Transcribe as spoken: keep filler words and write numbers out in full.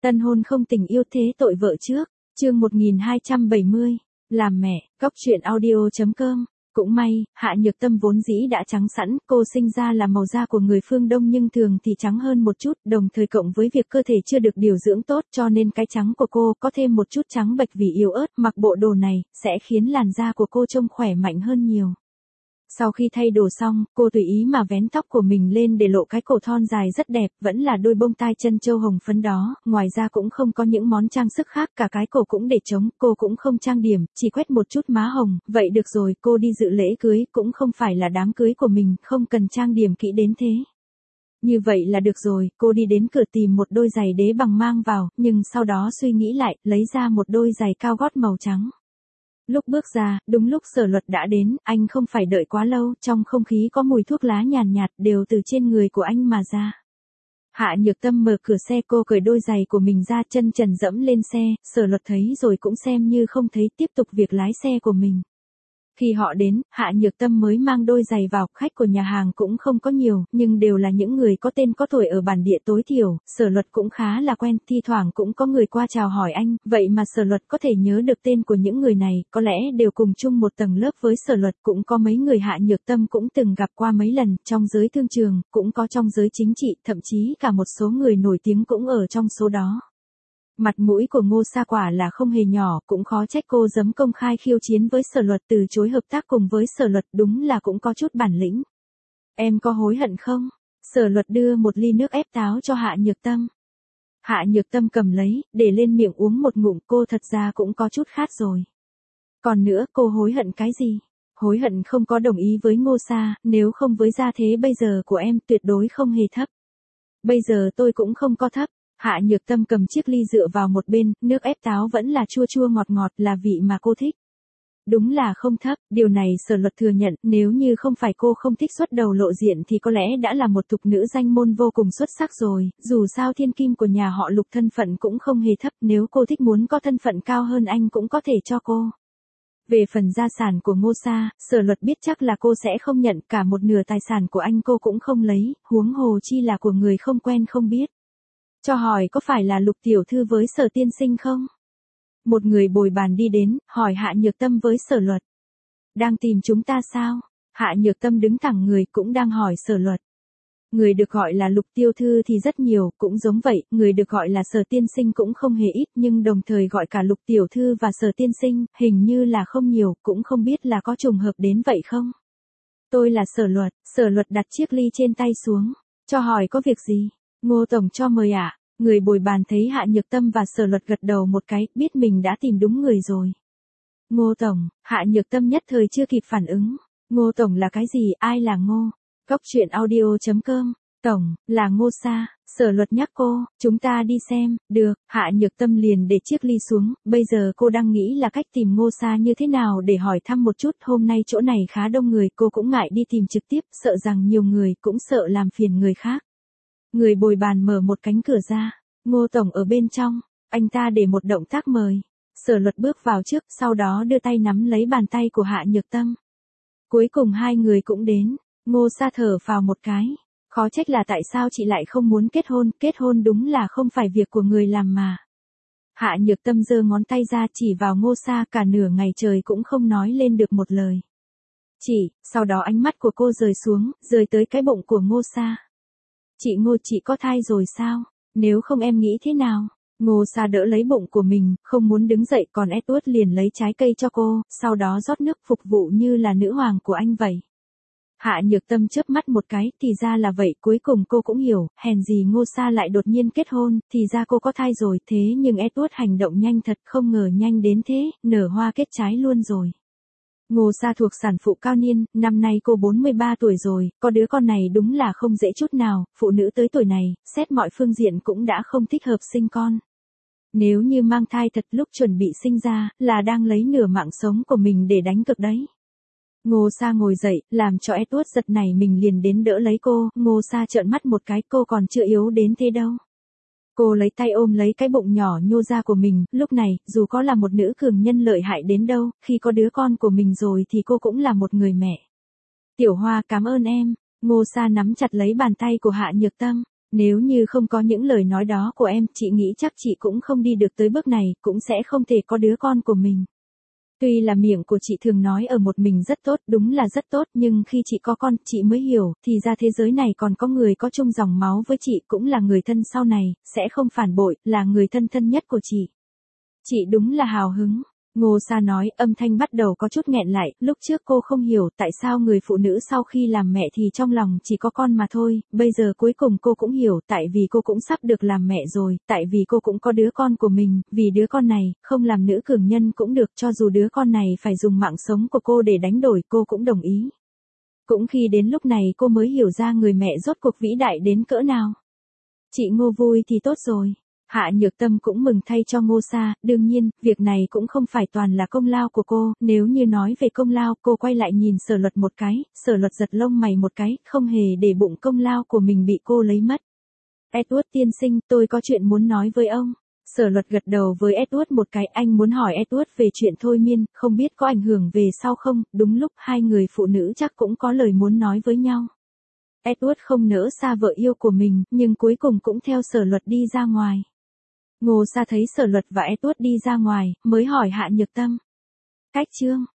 Tân hôn không tình yêu thế tội vợ trước, chương một nghìn hai trăm bảy mươi, làm mẹ, cóc truyện audio.com. Cũng may, Hạ Nhược Tâm vốn dĩ đã trắng sẵn, cô sinh ra là màu da của người phương Đông nhưng thường thì trắng hơn một chút, đồng thời cộng với việc cơ thể chưa được điều dưỡng tốt cho nên cái trắng của cô có thêm một chút trắng bệch vì yếu ớt, mặc bộ đồ này, sẽ khiến làn da của cô trông khỏe mạnh hơn nhiều. Sau khi thay đồ xong, cô tùy ý mà vén tóc của mình lên để lộ cái cổ thon dài rất đẹp, vẫn là đôi bông tai chân châu hồng phấn đó, ngoài ra cũng không có những món trang sức khác, cả cái cổ cũng để trống, cô cũng không trang điểm, chỉ quét một chút má hồng, vậy được rồi, cô đi dự lễ cưới, cũng không phải là đám cưới của mình, không cần trang điểm kỹ đến thế. Như vậy là được rồi, cô đi đến cửa tìm một đôi giày đế bằng mang vào, nhưng sau đó suy nghĩ lại, lấy ra một đôi giày cao gót màu trắng. Lúc bước ra, đúng lúc Sở Luật đã đến, anh không phải đợi quá lâu, trong không khí có mùi thuốc lá nhàn nhạt, nhạt đều từ trên người của anh mà ra. Hạ Nhược Tâm mở cửa xe, cô cởi đôi giày của mình ra, chân trần dẫm lên xe, Sở Luật thấy rồi cũng xem như không thấy, tiếp tục việc lái xe của mình. Khi họ đến, Hạ Nhược Tâm mới mang đôi giày vào, khách của nhà hàng cũng không có nhiều, nhưng đều là những người có tên có tuổi ở bản địa tối thiểu, Sở Luật cũng khá là quen, thi thoảng cũng có người qua chào hỏi anh, vậy mà Sở Luật có thể nhớ được tên của những người này, có lẽ đều cùng chung một tầng lớp với Sở Luật, cũng có mấy người Hạ Nhược Tâm cũng từng gặp qua mấy lần, trong giới thương trường, cũng có trong giới chính trị, thậm chí cả một số người nổi tiếng cũng ở trong số đó. Mặt mũi của Ngô Sa quả là không hề nhỏ, cũng khó trách cô dám công khai khiêu chiến với Sở Luật, từ chối hợp tác cùng với Sở Luật, đúng là cũng có chút bản lĩnh. Em có hối hận không? Sở Luật đưa một ly nước ép táo cho Hạ Nhược Tâm. Hạ Nhược Tâm cầm lấy, để lên miệng uống một ngụm, cô thật ra cũng có chút khát rồi. Còn nữa, cô hối hận cái gì? Hối hận không có đồng ý với Ngô Sa, nếu không với gia thế bây giờ của em tuyệt đối không hề thấp. Bây giờ tôi cũng không có thấp. Hạ Nhược Tâm cầm chiếc ly dựa vào một bên, nước ép táo vẫn là chua chua ngọt ngọt, là vị mà cô thích. Đúng là không thấp, điều này Sở Luật thừa nhận, nếu như không phải cô không thích xuất đầu lộ diện thì có lẽ đã là một thục nữ danh môn vô cùng xuất sắc rồi, dù sao thiên kim của nhà họ Lục thân phận cũng không hề thấp, nếu cô thích muốn có thân phận cao hơn anh cũng có thể cho cô. Về phần gia sản của Ngô Sa, Sở Luật biết chắc là cô sẽ không nhận, cả một nửa tài sản của anh cô cũng không lấy, huống hồ chi là của người không quen không biết. Cho hỏi có phải là Lục tiểu thư với Sở tiên sinh không? Một người bồi bàn đi đến, hỏi Hạ Nhược Tâm với Sở Luật. Đang tìm chúng ta sao? Hạ Nhược Tâm đứng thẳng người, cũng đang hỏi Sở Luật. Người được gọi là Lục tiểu thư thì rất nhiều, cũng giống vậy, người được gọi là Sở tiên sinh cũng không hề ít, nhưng đồng thời gọi cả Lục tiểu thư và Sở tiên sinh, hình như là không nhiều, cũng không biết là có trùng hợp đến vậy không? Tôi là Sở Luật. Sở Luật đặt chiếc ly trên tay xuống. Cho hỏi có việc gì? Ngô tổng cho mời ạ. À? Người bồi bàn thấy Hạ Nhược Tâm và Sở Luật gật đầu một cái, biết mình đã tìm đúng người rồi. Ngô tổng, Hạ Nhược Tâm nhất thời chưa kịp phản ứng. Ngô tổng là cái gì, ai là Ngô? Cóc truyện audio.com. Tổng, là Ngô Sa. Sở Luật nhắc cô, chúng ta đi xem, được. Hạ Nhược Tâm liền để chiếc ly xuống, bây giờ cô đang nghĩ là cách tìm Ngô Sa như thế nào để hỏi thăm một chút, hôm nay chỗ này khá đông người, cô cũng ngại đi tìm trực tiếp, sợ rằng nhiều người cũng sợ làm phiền người khác. Người bồi bàn mở một cánh cửa ra, Ngô tổng ở bên trong, anh ta để một động tác mời. Sở Luật bước vào trước, sau đó đưa tay nắm lấy bàn tay của Hạ Nhược Tâm. Cuối cùng hai người cũng đến, Ngô Sa thở phào một cái, khó trách là tại sao chị lại không muốn kết hôn, kết hôn đúng là không phải việc của người làm mà. Hạ Nhược Tâm giơ ngón tay ra chỉ vào Ngô Sa, cả nửa ngày trời cũng không nói lên được một lời. Chị, sau đó ánh mắt của cô rời xuống, rời tới cái bụng của Ngô Sa. Chị Ngô, chị có thai rồi sao? Nếu không em nghĩ thế nào? Ngô Sa đỡ lấy bụng của mình, không muốn đứng dậy, còn Edward liền lấy trái cây cho cô, sau đó rót nước phục vụ như là nữ hoàng của anh vậy. Hạ Nhược Tâm chớp mắt một cái, thì ra là vậy, cuối cùng cô cũng hiểu, hèn gì Ngô Sa lại đột nhiên kết hôn, thì ra cô có thai rồi, thế nhưng Edward hành động nhanh thật, không ngờ nhanh đến thế, nở hoa kết trái luôn rồi. Ngô Sa thuộc sản phụ cao niên, năm nay cô bốn mươi ba tuổi rồi, có đứa con này đúng là không dễ chút nào, phụ nữ tới tuổi này, xét mọi phương diện cũng đã không thích hợp sinh con. Nếu như mang thai thật lúc chuẩn bị sinh ra, là đang lấy nửa mạng sống của mình để đánh cược đấy. Ngô Sa ngồi dậy, làm cho Edward giật nảy mình liền đến đỡ lấy cô, Ngô Sa trợn mắt một cái, cô còn chưa yếu đến thế đâu. Cô lấy tay ôm lấy cái bụng nhỏ nhô ra của mình, lúc này, dù có là một nữ cường nhân lợi hại đến đâu, khi có đứa con của mình rồi thì cô cũng là một người mẹ. Tiểu Hoa, cảm ơn em. Ngô Sa nắm chặt lấy bàn tay của Hạ Nhược Tâm. Nếu như không có những lời nói đó của em, chị nghĩ chắc chị cũng không đi được tới bước này, cũng sẽ không thể có đứa con của mình. Tuy là miệng của chị thường nói ở một mình rất tốt, đúng là rất tốt, nhưng khi chị có con, chị mới hiểu, thì ra thế giới này còn có người có chung dòng máu với chị, cũng là người thân sau này, sẽ không phản bội, là người thân thân nhất của chị. Chị đúng là hào hứng. Ngô Sa nói, âm thanh bắt đầu có chút nghẹn lại, lúc trước cô không hiểu tại sao người phụ nữ sau khi làm mẹ thì trong lòng chỉ có con mà thôi, bây giờ cuối cùng cô cũng hiểu, tại vì cô cũng sắp được làm mẹ rồi, tại vì cô cũng có đứa con của mình, vì đứa con này, không làm nữ cường nhân cũng được, cho dù đứa con này phải dùng mạng sống của cô để đánh đổi, cô cũng đồng ý. Cũng khi đến lúc này cô mới hiểu ra người mẹ rốt cuộc vĩ đại đến cỡ nào. Chị Ngô vui thì tốt rồi. Hạ Nhược Tâm cũng mừng thay cho Ngô Sa, đương nhiên, việc này cũng không phải toàn là công lao của cô, nếu như nói về công lao, cô quay lại nhìn Sở Luật một cái, Sở Luật giật lông mày một cái, không hề để bụng công lao của mình bị cô lấy mất. Edward tiên sinh, tôi có chuyện muốn nói với ông. Sở Luật gật đầu với Edward một cái, anh muốn hỏi Edward về chuyện thôi miên, không biết có ảnh hưởng về sau không, đúng lúc hai người phụ nữ chắc cũng có lời muốn nói với nhau. Edward không nỡ xa vợ yêu của mình, nhưng cuối cùng cũng theo Sở Luật đi ra ngoài. Ngô Sa thấy Sở Luật và Edward đi ra ngoài, mới hỏi Hạ Nhược Tâm. Cách chương